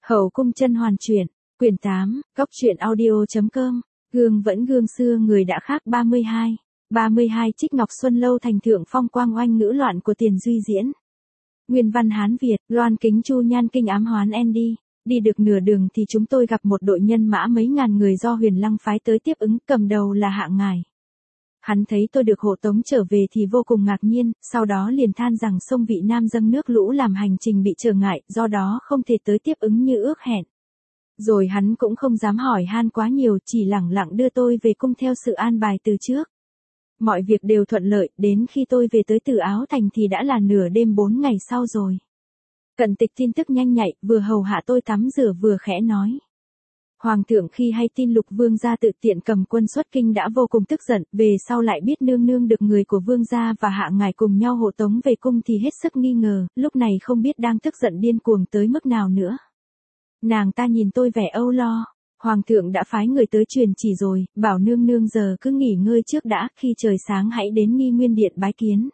Hậu cung甄hoàn truyện, quyển 8, góc truyện audio.com, gương vẫn gương xưa người đã khác 32. 32 Trích Ngọc Xuân Lâu thành thượng phong quang oanh ngữ loạn của Tiền Duy diễn. Nguyên văn Hán Việt, loan kính chu nhan kinh ám hoán Andy. Đi được nửa đường thì chúng tôi gặp một đội nhân mã mấy ngàn người do Huyền Lăng phái tới tiếp ứng, cầm đầu là Hạ Ngải. Hắn thấy tôi được hộ tống trở về thì vô cùng ngạc nhiên, sau đó liền than rằng sông Vị Nam dâng nước lũ làm hành trình bị trở ngại, do đó không thể tới tiếp ứng như ước hẹn. Rồi hắn cũng không dám hỏi han quá nhiều, chỉ lẳng lặng đưa tôi về cung theo sự an bài từ trước. Mọi việc đều thuận lợi, đến khi tôi về tới Tử Áo Thành thì đã là nửa đêm 4 ngày sau rồi. Cận Tịch tin tức nhanh nhạy, vừa hầu hạ tôi tắm rửa vừa khẽ nói. Hoàng thượng khi hay tin Lục Vương gia tự tiện cầm quân xuất kinh đã vô cùng tức giận, về sau lại biết nương nương được người của Vương gia và Hạ Ngải cùng nhau hộ tống về cung thì hết sức nghi ngờ, lúc này không biết đang tức giận điên cuồng tới mức nào nữa. Nàng ta nhìn tôi vẻ âu lo. Hoàng thượng đã phái người tới truyền chỉ rồi, bảo nương nương giờ cứ nghỉ ngơi trước đã, khi trời sáng hãy đến Nghi Nguyên Điện bái kiến.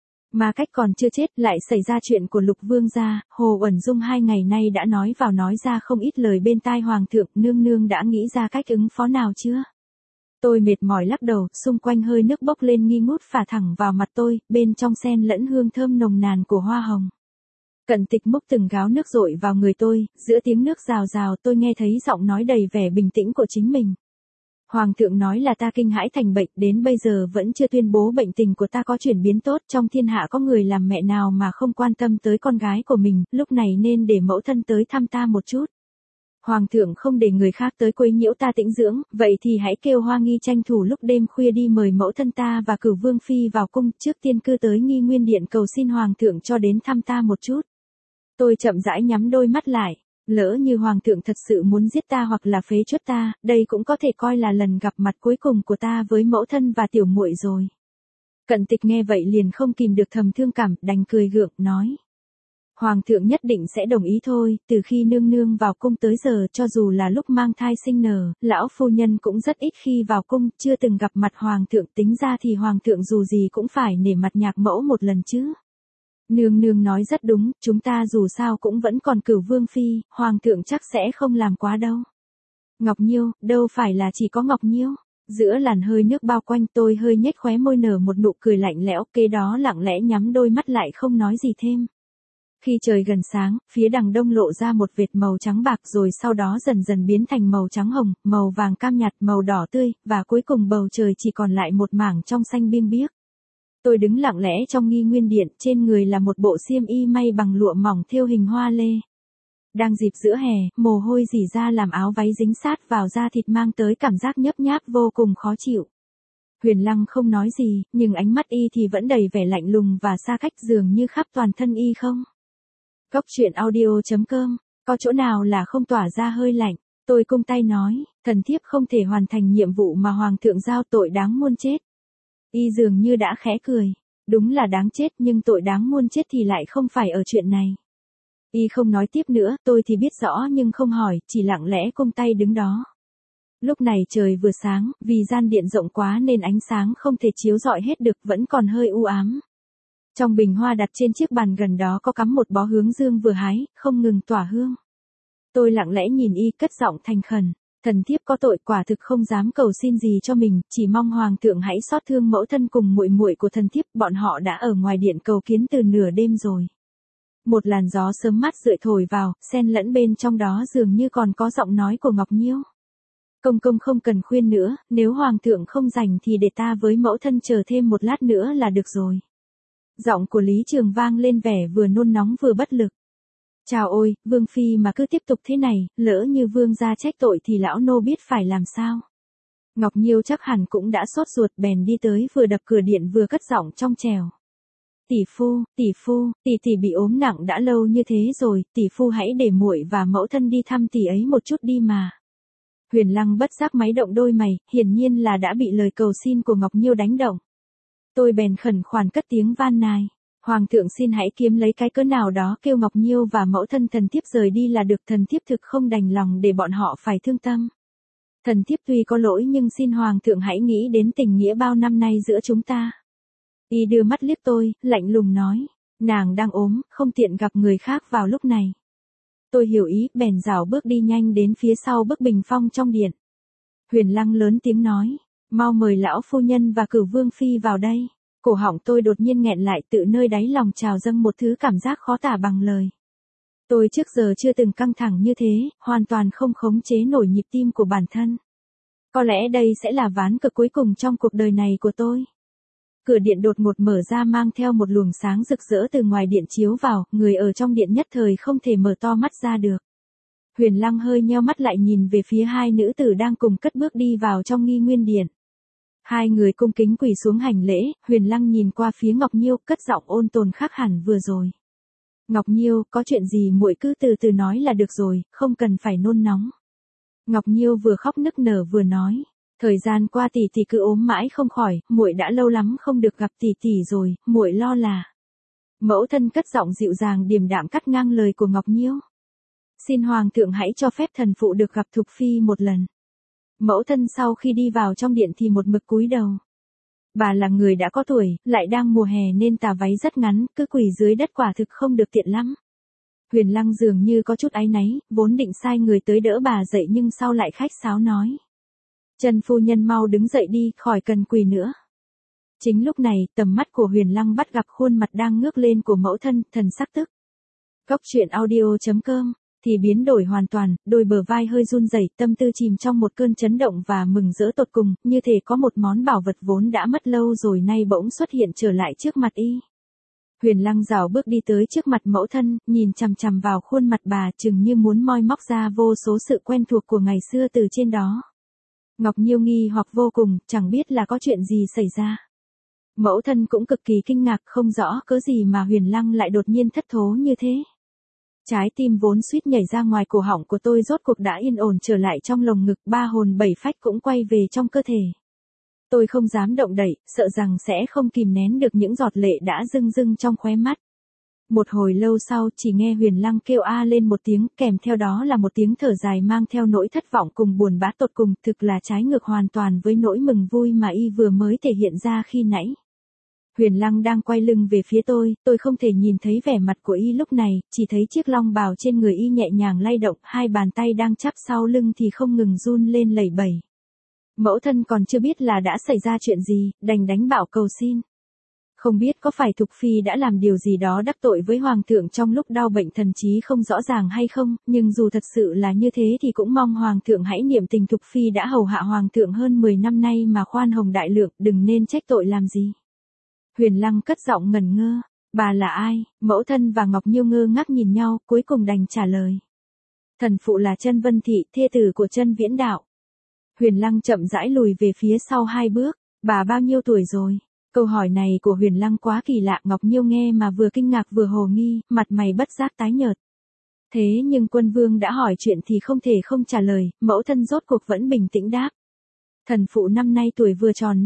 Mà cách còn chưa chết lại xảy ra chuyện của Lục Vương gia, Hồ Uẩn Dung 2 ngày nay đã nói vào nói ra không ít lời bên tai Hoàng thượng, nương nương đã nghĩ ra cách ứng phó nào chưa? Tôi mệt mỏi lắc đầu, xung quanh hơi nước bốc lên nghi ngút phả thẳng vào mặt tôi, bên trong xen lẫn hương thơm nồng nàn của hoa hồng. Cận Tịch múc từng gáo nước dội vào người tôi, giữa tiếng nước rào rào tôi nghe thấy giọng nói đầy vẻ bình tĩnh của chính mình. Hoàng thượng nói là ta kinh hãi thành bệnh, đến bây giờ vẫn chưa tuyên bố bệnh tình của ta có chuyển biến tốt, trong thiên hạ có người làm mẹ nào mà không quan tâm tới con gái của mình, lúc này nên để mẫu thân tới thăm ta một chút. Hoàng thượng không để người khác tới quấy nhiễu ta tĩnh dưỡng, vậy thì hãy kêu Hoa Nghi tranh thủ lúc đêm khuya đi mời mẫu thân ta và Cửu Vương phi vào cung, trước tiên cứ tới Nghi Nguyên Điện cầu xin Hoàng thượng cho đến thăm ta một chút. Tôi chậm rãi nhắm đôi mắt lại. Lỡ như Hoàng thượng thật sự muốn giết ta hoặc là phế truất ta, đây cũng có thể coi là lần gặp mặt cuối cùng của ta với mẫu thân và tiểu muội rồi. Cận Tịch nghe vậy liền không kìm được thầm thương cảm, đành cười gượng, nói. Hoàng thượng nhất định sẽ đồng ý thôi, từ khi nương nương vào cung tới giờ cho dù là lúc mang thai sinh nở, lão phu nhân cũng rất ít khi vào cung, chưa từng gặp mặt Hoàng thượng, tính ra thì Hoàng thượng dù gì cũng phải nể mặt nhạc mẫu một lần chứ. Nương nương nói rất đúng, chúng ta dù sao cũng vẫn còn Cửu Vương phi, Hoàng thượng chắc sẽ không làm quá đâu. Ngọc Nhiêu, đâu phải là chỉ có Ngọc Nhiêu. Giữa làn hơi nước bao quanh tôi hơi nhếch khóe môi nở một nụ cười lạnh lẽo, kế đó lặng lẽ nhắm đôi mắt lại không nói gì thêm. Khi trời gần sáng, phía đằng đông lộ ra một vệt màu trắng bạc rồi sau đó dần dần biến thành màu trắng hồng, màu vàng cam nhạt, màu đỏ tươi, và cuối cùng bầu trời chỉ còn lại một mảng trong xanh biêng biếc. Tôi đứng lặng lẽ trong Nghi Nguyên Điện, trên người là một bộ xiêm y may bằng lụa mỏng thêu hình hoa lê. Đang dịp giữa hè, mồ hôi rỉ ra làm áo váy dính sát vào da thịt mang tới cảm giác nhấp nháp vô cùng khó chịu. Huyền Lăng không nói gì, nhưng ánh mắt y thì vẫn đầy vẻ lạnh lùng và xa cách dường như khắp toàn thân y không. Góc truyện audio.com, có chỗ nào là không tỏa ra hơi lạnh, tôi cung tay nói, thần thiếp không thể hoàn thành nhiệm vụ mà Hoàng thượng giao, tội đáng muôn chết. Y dường như đã khẽ cười, đúng là đáng chết nhưng tội đáng muôn chết thì lại không phải ở chuyện này. Y không nói tiếp nữa, tôi thì biết rõ nhưng không hỏi, chỉ lặng lẽ cung tay đứng đó. Lúc này trời vừa sáng, vì gian điện rộng quá nên ánh sáng không thể chiếu rọi hết được, vẫn còn hơi u ám. Trong bình hoa đặt trên chiếc bàn gần đó có cắm một bó hướng dương vừa hái, không ngừng tỏa hương. Tôi lặng lẽ nhìn y, cất giọng thành khẩn. Thần thiếp có tội, quả thực không dám cầu xin gì cho mình, chỉ mong Hoàng thượng hãy xót thương mẫu thân cùng muội muội của thần thiếp, bọn họ đã ở ngoài điện cầu kiến từ nửa đêm rồi. Một làn gió sớm mát rượi thổi vào, xen lẫn bên trong đó dường như còn có giọng nói của Ngọc Nhiêu. Công công không cần khuyên nữa, nếu Hoàng thượng không rảnh thì để ta với mẫu thân chờ thêm một lát nữa là được rồi. Giọng của Lý Trường vang lên vẻ vừa nôn nóng vừa bất lực. Chào ôi, Vương phi mà cứ tiếp tục thế này, lỡ như Vương gia trách tội thì lão nô biết phải làm sao. Ngọc Nhiêu chắc hẳn cũng đã sốt ruột, bèn đi tới vừa đập cửa điện vừa cất giọng trong trẻo. Tỷ phu, tỷ bị ốm nặng đã lâu như thế rồi, tỷ phu hãy để muội và mẫu thân đi thăm tỷ ấy một chút đi mà. Huyền Lăng bất giác máy động đôi mày, hiển nhiên là đã bị lời cầu xin của Ngọc Nhiêu đánh động. Tôi bèn khẩn khoản cất tiếng van nài. Hoàng thượng xin hãy kiếm lấy cái cớ nào đó kêu Ngọc Nhiêu và mẫu thân thần thiếp rời đi là được, thần thiếp thực không đành lòng để bọn họ phải thương tâm. Thần thiếp tuy có lỗi nhưng xin Hoàng thượng hãy nghĩ đến tình nghĩa bao năm nay giữa chúng ta. Y đưa mắt liếc tôi, lạnh lùng nói, nàng đang ốm, không tiện gặp người khác vào lúc này. Tôi hiểu ý, bèn rảo bước đi nhanh đến phía sau bức bình phong trong điện. Huyền Lăng lớn tiếng nói, mau mời lão phu nhân và Cửu Vương phi vào đây. Cổ họng tôi đột nhiên nghẹn lại, tự nơi đáy lòng trào dâng một thứ cảm giác khó tả bằng lời. Tôi trước giờ chưa từng căng thẳng như thế, hoàn toàn không khống chế nổi nhịp tim của bản thân. Có lẽ đây sẽ là ván cược cuối cùng trong cuộc đời này của tôi. Cửa điện đột ngột mở ra mang theo một luồng sáng rực rỡ từ ngoài điện chiếu vào, người ở trong điện nhất thời không thể mở to mắt ra được. Huyền Lăng hơi nheo mắt lại nhìn về phía hai nữ tử đang cùng cất bước đi vào trong Nghi Nguyên Điện. Hai người cung kính quỳ xuống hành lễ, Huyền Lăng nhìn qua phía Ngọc Nhiêu, cất giọng ôn tồn khác hẳn vừa rồi. Ngọc Nhiêu, có chuyện gì muội cứ từ từ nói là được rồi, không cần phải nôn nóng. Ngọc Nhiêu vừa khóc nức nở vừa nói, thời gian qua tỷ tỷ cứ ốm mãi không khỏi, muội đã lâu lắm không được gặp tỷ tỷ rồi, muội lo là. Mẫu thân cất giọng dịu dàng điềm đạm cắt ngang lời của Ngọc Nhiêu. Xin hoàng thượng hãy cho phép thần phụ được gặp Thục phi một lần. Mẫu thân sau khi đi vào trong điện thì một mực cúi đầu. Bà là người đã có tuổi, lại đang mùa hè nên tà váy rất ngắn, cứ quỳ dưới đất quả thực không được tiện lắm. Huyền Lăng dường như có chút áy náy, vốn định sai người tới đỡ bà dậy nhưng sau lại khách sáo nói. Trần phu nhân mau đứng dậy đi, khỏi cần quỳ nữa. Chính lúc này, tầm mắt của Huyền Lăng bắt gặp khuôn mặt đang ngước lên của mẫu thân, thần sắc tức. Cóc truyện audio.com thì biến đổi hoàn toàn, đôi bờ vai hơi run rẩy, tâm tư chìm trong một cơn chấn động và mừng rỡ tột cùng, như thể có một món bảo vật vốn đã mất lâu rồi nay bỗng xuất hiện trở lại trước mặt y. Huyền Lăng rảo bước đi tới trước mặt mẫu thân, nhìn chằm chằm vào khuôn mặt bà chừng như muốn moi móc ra vô số sự quen thuộc của ngày xưa từ trên đó. Ngọc Nhiêu nghi hoặc vô cùng, chẳng biết là có chuyện gì xảy ra. Mẫu thân cũng cực kỳ kinh ngạc, không rõ cớ gì mà Huyền Lăng lại đột nhiên thất thố như thế. Trái tim vốn suýt nhảy ra ngoài cổ họng của tôi rốt cuộc đã yên ổn trở lại trong lồng ngực, ba hồn bảy phách cũng quay về trong cơ thể. Tôi không dám động đậy, sợ rằng sẽ không kìm nén được những giọt lệ đã rưng rưng trong khóe mắt. Một hồi lâu sau chỉ nghe Huyền Lăng kêu a lên một tiếng, kèm theo đó là một tiếng thở dài mang theo nỗi thất vọng cùng buồn bã tột cùng, thực là trái ngược hoàn toàn với nỗi mừng vui mà y vừa mới thể hiện ra khi nãy. Huyền Lăng đang quay lưng về phía tôi không thể nhìn thấy vẻ mặt của y lúc này, chỉ thấy chiếc long bào trên người y nhẹ nhàng lay động, hai bàn tay đang chắp sau lưng thì không ngừng run lên lẩy bẩy. Mẫu thân còn chưa biết là đã xảy ra chuyện gì, đành đánh bảo cầu xin. Không biết có phải Thục phi đã làm điều gì đó đắc tội với hoàng thượng trong lúc đau bệnh thần trí không rõ ràng hay không, nhưng dù thật sự là như thế thì cũng mong hoàng thượng hãy niệm tình Thục phi đã hầu hạ hoàng thượng hơn 10 năm nay mà khoan hồng đại lượng, đừng nên trách tội làm gì. Huyền Lăng cất giọng ngẩn ngơ, bà là ai? Mẫu thân và Ngọc Nhiêu ngơ ngác nhìn nhau, cuối cùng đành trả lời. Thần phụ là Chân Vân Thị, thê tử của Chân Viễn Đạo. Huyền Lăng chậm rãi lùi về phía sau 2 bước, bà bao nhiêu tuổi rồi? Câu hỏi này của Huyền Lăng quá kỳ lạ, Ngọc Nhiêu nghe mà vừa kinh ngạc vừa hồ nghi, mặt mày bất giác tái nhợt. Thế nhưng Quân Vương đã hỏi chuyện thì không thể không trả lời, mẫu thân rốt cuộc vẫn bình tĩnh đáp. Thần phụ năm nay tuổi vừa tròn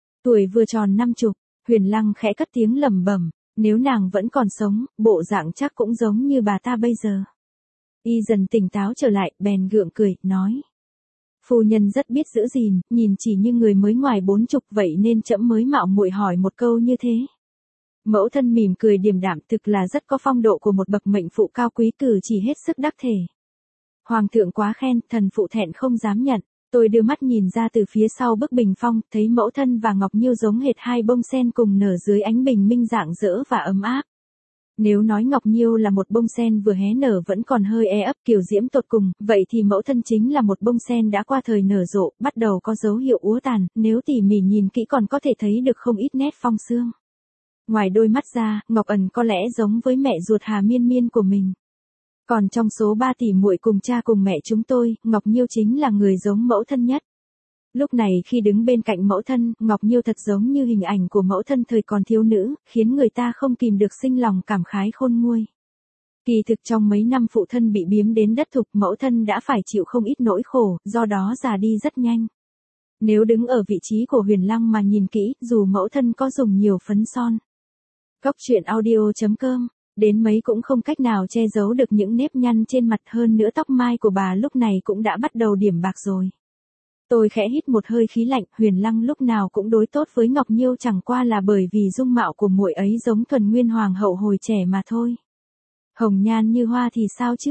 50. Huyền Lăng khẽ cất tiếng lẩm bẩm, nếu nàng vẫn còn sống, bộ dạng chắc cũng giống như bà ta bây giờ. Y dần tỉnh táo trở lại, bèn gượng cười, nói. Phu nhân rất biết giữ gìn, nhìn chỉ như người mới ngoài 40 vậy nên trẫm mới mạo muội hỏi một câu như thế. Mẫu thân mỉm cười điềm đạm, thực là rất có phong độ của một bậc mệnh phụ cao quý, cử chỉ hết sức đắc thể. Hoàng thượng quá khen, thần phụ thẹn không dám nhận. Tôi đưa mắt nhìn ra từ phía sau bức bình phong, thấy mẫu thân và Ngọc Nhiêu giống hệt hai bông sen cùng nở dưới ánh bình minh rạng rỡ và ấm áp. Nếu nói Ngọc Nhiêu là một bông sen vừa hé nở vẫn còn hơi e ấp kiều diễm tột cùng, vậy thì mẫu thân chính là một bông sen đã qua thời nở rộ, bắt đầu có dấu hiệu úa tàn, nếu tỉ mỉ nhìn kỹ còn có thể thấy được không ít nét phong sương. Ngoài đôi mắt ra, Ngọc Ẩn có lẽ giống với mẹ ruột Hà Miên Miên của mình. Còn trong số 3 tỷ muội cùng cha cùng mẹ chúng tôi, Ngọc Nhiêu chính là người giống mẫu thân nhất. Lúc này khi đứng bên cạnh mẫu thân, Ngọc Nhiêu thật giống như hình ảnh của mẫu thân thời còn thiếu nữ, khiến người ta không kìm được sinh lòng cảm khái khôn nguôi. Kỳ thực trong mấy năm phụ thân bị biếm đến đất thục, mẫu thân đã phải chịu không ít nỗi khổ, do đó già đi rất nhanh. Nếu đứng ở vị trí của Huyền Lăng mà nhìn kỹ, dù mẫu thân có dùng nhiều phấn son, cóc truyện audio.com, đến mấy cũng không cách nào che giấu được những nếp nhăn trên mặt, hơn nữa tóc mai của bà lúc này cũng đã bắt đầu điểm bạc rồi. Tôi khẽ hít một hơi khí lạnh, Huyền Lăng lúc nào cũng đối tốt với Ngọc Nhiêu chẳng qua là bởi vì dung mạo của muội ấy giống thuần nguyên hoàng hậu hồi trẻ mà thôi. Hồng nhan như hoa thì sao chứ,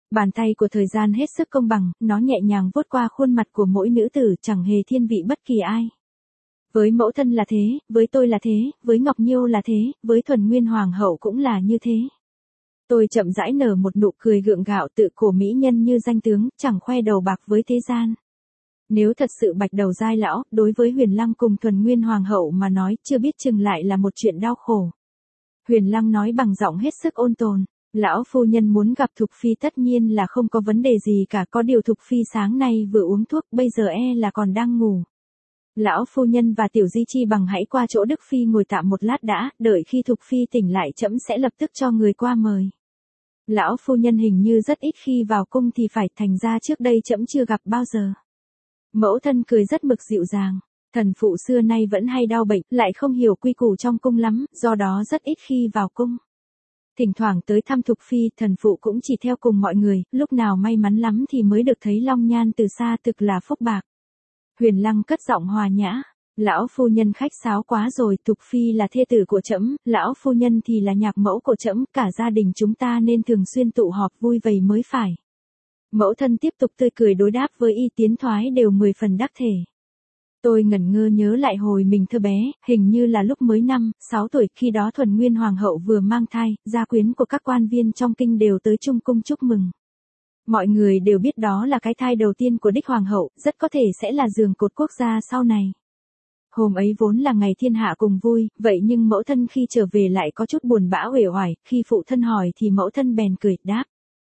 Bàn tay của thời gian hết sức công bằng, nó nhẹ nhàng vuốt qua khuôn mặt của mỗi nữ tử, chẳng hề thiên vị bất kỳ ai. Với mẫu thân là thế, với tôi là thế, với Ngọc Nhiêu là thế, với Thuần Nguyên Hoàng hậu cũng là như thế. Tôi chậm rãi nở một nụ cười gượng gạo, tự cổ mỹ nhân như danh tướng, chẳng khoe đầu bạc với thế gian. Nếu thật sự bạch đầu giai lão, đối với Huyền Lăng cùng Thuần Nguyên Hoàng hậu mà nói, chưa biết chừng lại là một chuyện đau khổ. Huyền Lăng nói bằng giọng hết sức ôn tồn. Lão phu nhân muốn gặp Thục Phi tất nhiên là không có vấn đề gì cả, có điều Thục Phi sáng nay vừa uống thuốc, bây giờ là còn đang ngủ. Lão phu nhân và Tiểu Di Chi bằng hãy qua chỗ Đức Phi ngồi tạm một lát đã, đợi khi Thục Phi tỉnh lại trẫm sẽ lập tức cho người qua mời. Lão phu nhân hình như rất ít khi vào cung thì phải, thành ra trước đây trẫm chưa gặp bao giờ. Mẫu thân cười rất mực dịu dàng. Thần phụ xưa nay vẫn hay đau bệnh, lại không hiểu quy củ trong cung lắm, do đó rất ít khi vào cung. Thỉnh thoảng tới thăm Thục Phi, thần phụ cũng chỉ theo cùng mọi người, lúc nào may mắn lắm thì mới được thấy long nhan từ xa, thực là phúc bạc. Huyền Lăng cất giọng hòa nhã. Lão phu nhân khách sáo quá rồi, Thục Phi là thê tử của trẫm, lão phu nhân thì là nhạc mẫu của trẫm, cả gia đình chúng ta nên thường xuyên tụ họp vui vầy mới phải. Mẫu thân tiếp tục tươi cười đối đáp với y, tiến thoái đều 10 phần đắc thể. Tôi ngẩn ngơ nhớ lại hồi mình thơ bé, hình như là lúc mới 5-6 tuổi, khi đó Thuần Nguyên Hoàng hậu vừa mang thai, gia quyến của các quan viên trong kinh đều tới chung cung chúc mừng. Mọi người đều biết đó là cái thai đầu tiên của đích Hoàng hậu, rất có thể sẽ là giường cột quốc gia sau này. Hôm ấy vốn là ngày thiên hạ cùng vui, vậy nhưng mẫu thân khi trở về lại có chút buồn bã uể oải, khi phụ thân hỏi thì mẫu thân bèn cười, đáp.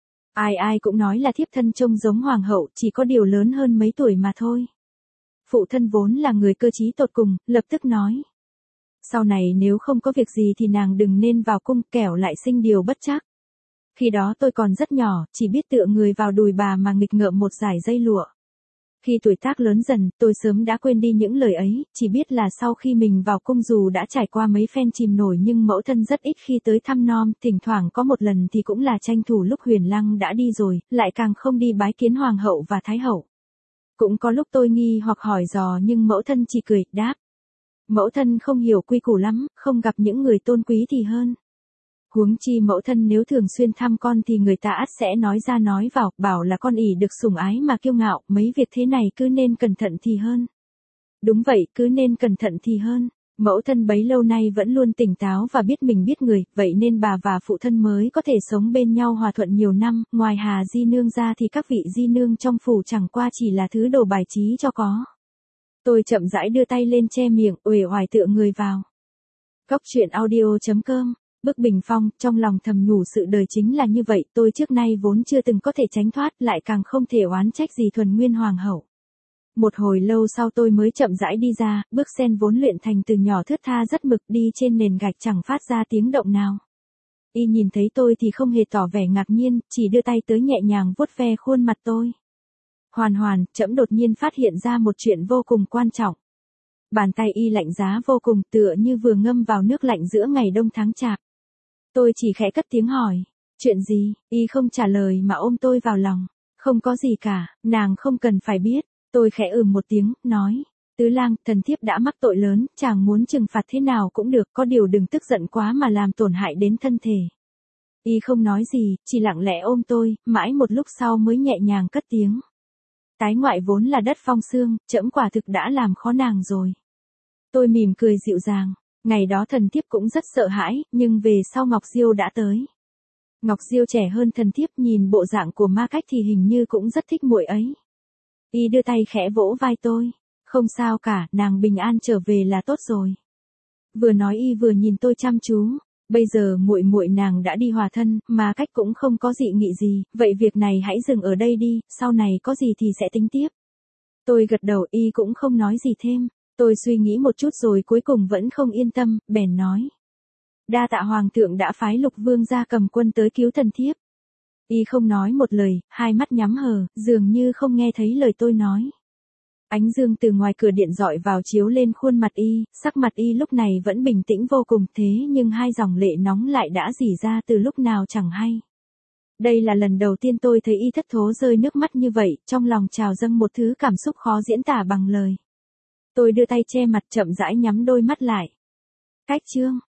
Ai ai cũng nói là thiếp thân trông giống Hoàng hậu, chỉ có điều lớn hơn mấy tuổi mà thôi. Phụ thân vốn là người cơ trí tột cùng, lập tức nói. Sau này nếu không có việc gì thì nàng đừng nên vào cung, kẻo lại sinh điều bất trắc. Khi đó tôi còn rất nhỏ, chỉ biết tựa người vào đùi bà mà nghịch ngợm một dải dây lụa. Khi tuổi tác lớn dần, tôi sớm đã quên đi những lời ấy, chỉ biết là sau khi mình vào cung dù đã trải qua mấy phen chìm nổi nhưng mẫu thân rất ít khi tới thăm nom, thỉnh thoảng có một lần thì cũng là tranh thủ lúc Huyền Lăng đã đi rồi, lại càng không đi bái kiến Hoàng hậu và Thái hậu. Cũng có lúc tôi nghi hoặc hỏi dò nhưng mẫu thân chỉ cười, đáp. Mẫu thân không hiểu quy củ lắm, không gặp những người tôn quý thì hơn. Huống chi mẫu thân nếu thường xuyên thăm con thì người ta ắt sẽ nói ra nói vào, bảo là con ỷ được sủng ái mà kiêu ngạo, mấy việc thế này cứ nên cẩn thận thì hơn. Đúng vậy, cứ nên cẩn thận thì hơn. Mẫu thân bấy lâu nay vẫn luôn tỉnh táo và biết mình biết người, vậy nên bà và phụ thân mới có thể sống bên nhau hòa thuận nhiều năm, ngoài Hà Di Nương ra thì các vị Di Nương trong phủ chẳng qua chỉ là thứ đồ bài trí cho có. Tôi chậm rãi đưa tay lên che miệng, uể oải tựa người vào. Góc truyện audio.com. Bức bình phong, trong lòng thầm nhủ sự đời chính là như vậy, tôi trước nay vốn chưa từng có thể tránh thoát, lại càng không thể oán trách gì Thuần Nguyên Hoàng hậu. Một hồi lâu sau tôi mới chậm rãi đi ra, bước sen vốn luyện thành từ nhỏ thướt tha rất mực, đi trên nền gạch chẳng phát ra tiếng động nào. Y nhìn thấy tôi thì không hề tỏ vẻ ngạc nhiên, chỉ đưa tay tới nhẹ nhàng vuốt ve khuôn mặt tôi. Hoàn, trẫm đột nhiên phát hiện ra một chuyện vô cùng quan trọng. Bàn tay Y lạnh giá vô cùng, tựa như vừa ngâm vào nước lạnh giữa ngày đông tháng chạp. Tôi chỉ khẽ cất tiếng hỏi, chuyện gì? Y không trả lời mà ôm tôi vào lòng. Không có gì cả, nàng không cần phải biết. Tôi khẽ một tiếng, nói, Tứ Lang, thần thiếp đã mắc tội lớn, chàng muốn trừng phạt thế nào cũng được, có điều đừng tức giận quá mà làm tổn hại đến thân thể. Y không nói gì, chỉ lặng lẽ ôm tôi, mãi một lúc sau mới nhẹ nhàng cất tiếng. Tái ngoại vốn là đất phong xương, trẫm quả thực đã làm khó nàng rồi. Tôi mỉm cười dịu dàng. Ngày đó thần thiếp cũng rất sợ hãi, nhưng về sau Ngọc Diêu đã tới. Ngọc Diêu trẻ hơn thần thiếp, nhìn bộ dạng của Ma Cách thì hình như cũng rất thích muội ấy. Y đưa tay khẽ vỗ vai tôi. Không sao cả, nàng bình an trở về là tốt rồi. Vừa nói Y vừa nhìn tôi chăm chú. Bây giờ muội nàng đã đi hòa thân, Ma Cách cũng không có dị nghị gì, vậy việc này hãy dừng ở đây đi, sau này có gì thì sẽ tính tiếp. Tôi gật đầu, Y cũng không nói gì thêm. Tôi suy nghĩ một chút rồi cuối cùng vẫn không yên tâm, bèn nói. Đa tạ Hoàng thượng đã phái Lục Vương ra cầm quân tới cứu thần thiếp. Y không nói một lời, hai mắt nhắm hờ, dường như không nghe thấy lời tôi nói. Ánh dương từ ngoài cửa điện rọi vào chiếu lên khuôn mặt Y, sắc mặt Y lúc này vẫn bình tĩnh vô cùng, thế nhưng hai dòng lệ nóng lại đã rỉ ra từ lúc nào chẳng hay. Đây là lần đầu tiên tôi thấy Y thất thố rơi nước mắt như vậy, trong lòng trào dâng một thứ cảm xúc khó diễn tả bằng lời. Tôi đưa tay che mặt chậm rãi nhắm đôi mắt lại. Cách chương